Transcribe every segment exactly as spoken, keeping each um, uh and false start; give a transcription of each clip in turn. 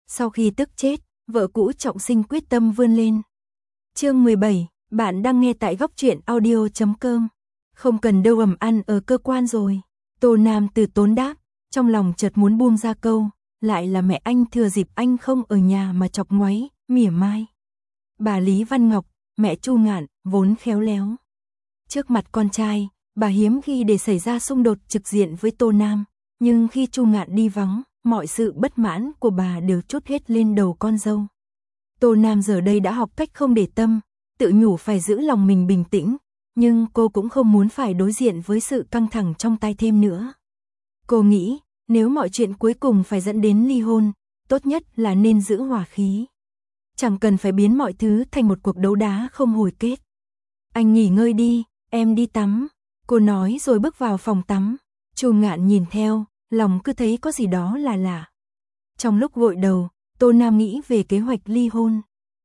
Sau khi tức chết, vợ cũ trọng sinh quyết tâm vươn lên. Chương mười bảy, bạn đang nghe tại góc truyện audio chấm com. Không cần đâu, ẩm ăn ở cơ quan rồi. Tô Nam từ tốn đáp, trong lòng chợt muốn buông ra câu, lại là mẹ anh thừa dịp anh không ở nhà mà chọc ngoáy, mỉa mai. Bà Lý Văn Ngọc, mẹ Chu Ngạn, vốn khéo léo. Trước mặt con trai, bà hiếm khi để xảy ra xung đột trực diện với Tô Nam, nhưng khi Chu Ngạn đi vắng, mọi sự bất mãn của bà đều trút hết lên đầu con dâu. Tô Nam giờ đây đã học cách không để tâm, tự nhủ phải giữ lòng mình bình tĩnh, nhưng cô cũng không muốn phải đối diện với sự căng thẳng trong tay thêm nữa. Cô nghĩ, nếu mọi chuyện cuối cùng phải dẫn đến ly hôn, tốt nhất là nên giữ hòa khí. Chẳng cần phải biến mọi thứ thành một cuộc đấu đá không hồi kết. Anh nghỉ ngơi đi, em đi tắm, cô nói rồi bước vào phòng tắm. Chu Ngạn nhìn theo, lòng cứ thấy có gì đó là lạ. Trong lúc gội đầu, Tô Nam nghĩ về kế hoạch ly hôn.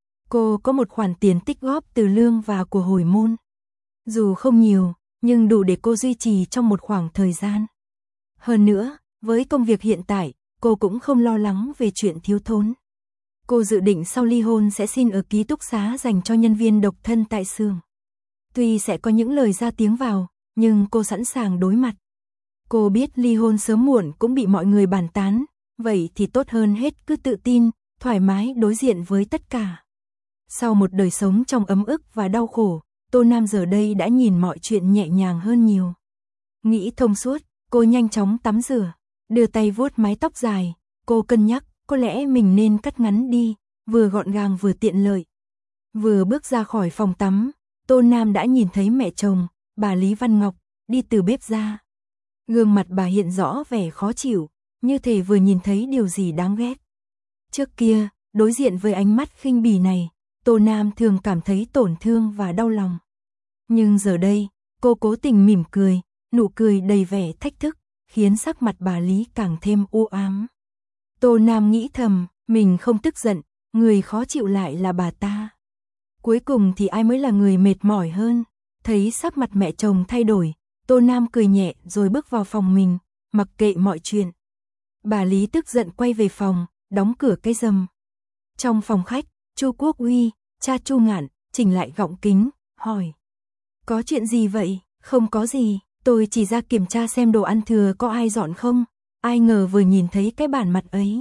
Cô có một khoản tiền tích góp từ lương và của hồi môn. Dù không nhiều, nhưng đủ để cô duy trì trong một khoảng thời gian. Hơn nữa, với công việc hiện tại, cô cũng không lo lắng về chuyện thiếu thốn. Cô dự định sau ly hôn sẽ xin ở ký túc xá dành cho nhân viên độc thân tại xưởng. Tuy sẽ có những lời ra tiếng vào, nhưng cô sẵn sàng đối mặt. Cô biết ly hôn sớm muộn cũng bị mọi người bàn tán, vậy thì tốt hơn hết cứ tự tin, thoải mái đối diện với tất cả. Sau một đời sống trong ấm ức và đau khổ, Tô Nam giờ đây đã nhìn mọi chuyện nhẹ nhàng hơn nhiều. Nghĩ thông suốt, cô nhanh chóng tắm rửa, đưa tay vuốt mái tóc dài, cô cân nhắc, có lẽ mình nên cắt ngắn đi, vừa gọn gàng vừa tiện lợi. Vừa bước ra khỏi phòng tắm, Tô Nam đã nhìn thấy mẹ chồng, bà Lý Văn Ngọc, đi từ bếp ra. Gương mặt bà hiện rõ vẻ khó chịu, như thể vừa nhìn thấy điều gì đáng ghét. Trước kia, đối diện với ánh mắt khinh bỉ này, Tô Nam thường cảm thấy tổn thương và đau lòng. Nhưng giờ đây, cô cố tình mỉm cười, nụ cười đầy vẻ thách thức, khiến sắc mặt bà Lý càng thêm u ám. Tô Nam nghĩ thầm, mình không tức giận, người khó chịu lại là bà ta. Cuối cùng thì ai mới là người mệt mỏi hơn? Thấy sắc mặt mẹ chồng thay đổi, Tô Nam cười nhẹ rồi bước vào phòng mình, mặc kệ mọi chuyện. Bà Lý tức giận quay về phòng, đóng cửa cái rầm. Trong phòng khách, Chu Quốc Huy, cha Chu Ngạn, chỉnh lại gọng kính, hỏi. Có chuyện gì vậy? Không có gì, tôi chỉ ra kiểm tra xem đồ ăn thừa có ai dọn không, ai ngờ vừa nhìn thấy cái bản mặt ấy.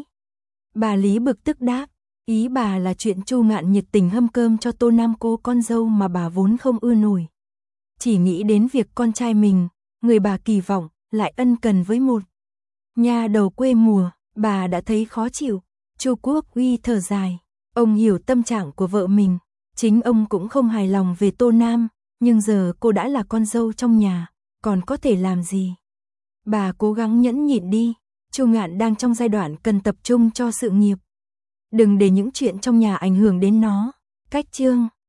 Bà Lý bực tức đáp, ý bà là chuyện Chu Ngạn nhiệt tình hâm cơm cho Tô Nam cô con dâu mà bà vốn không ưa nổi. Chỉ nghĩ đến việc con trai mình, người bà kỳ vọng, lại ân cần với một nhà đầu quê mùa, bà đã thấy khó chịu. Chu Quốc Huy thở dài, ông hiểu tâm trạng của vợ mình, chính ông cũng không hài lòng về Tô Nam, nhưng giờ cô đã là con dâu trong nhà, còn có thể làm gì? Bà cố gắng nhẫn nhịn đi, Chu Ngạn đang trong giai đoạn cần tập trung cho sự nghiệp. Đừng để những chuyện trong nhà ảnh hưởng đến nó. Cách chương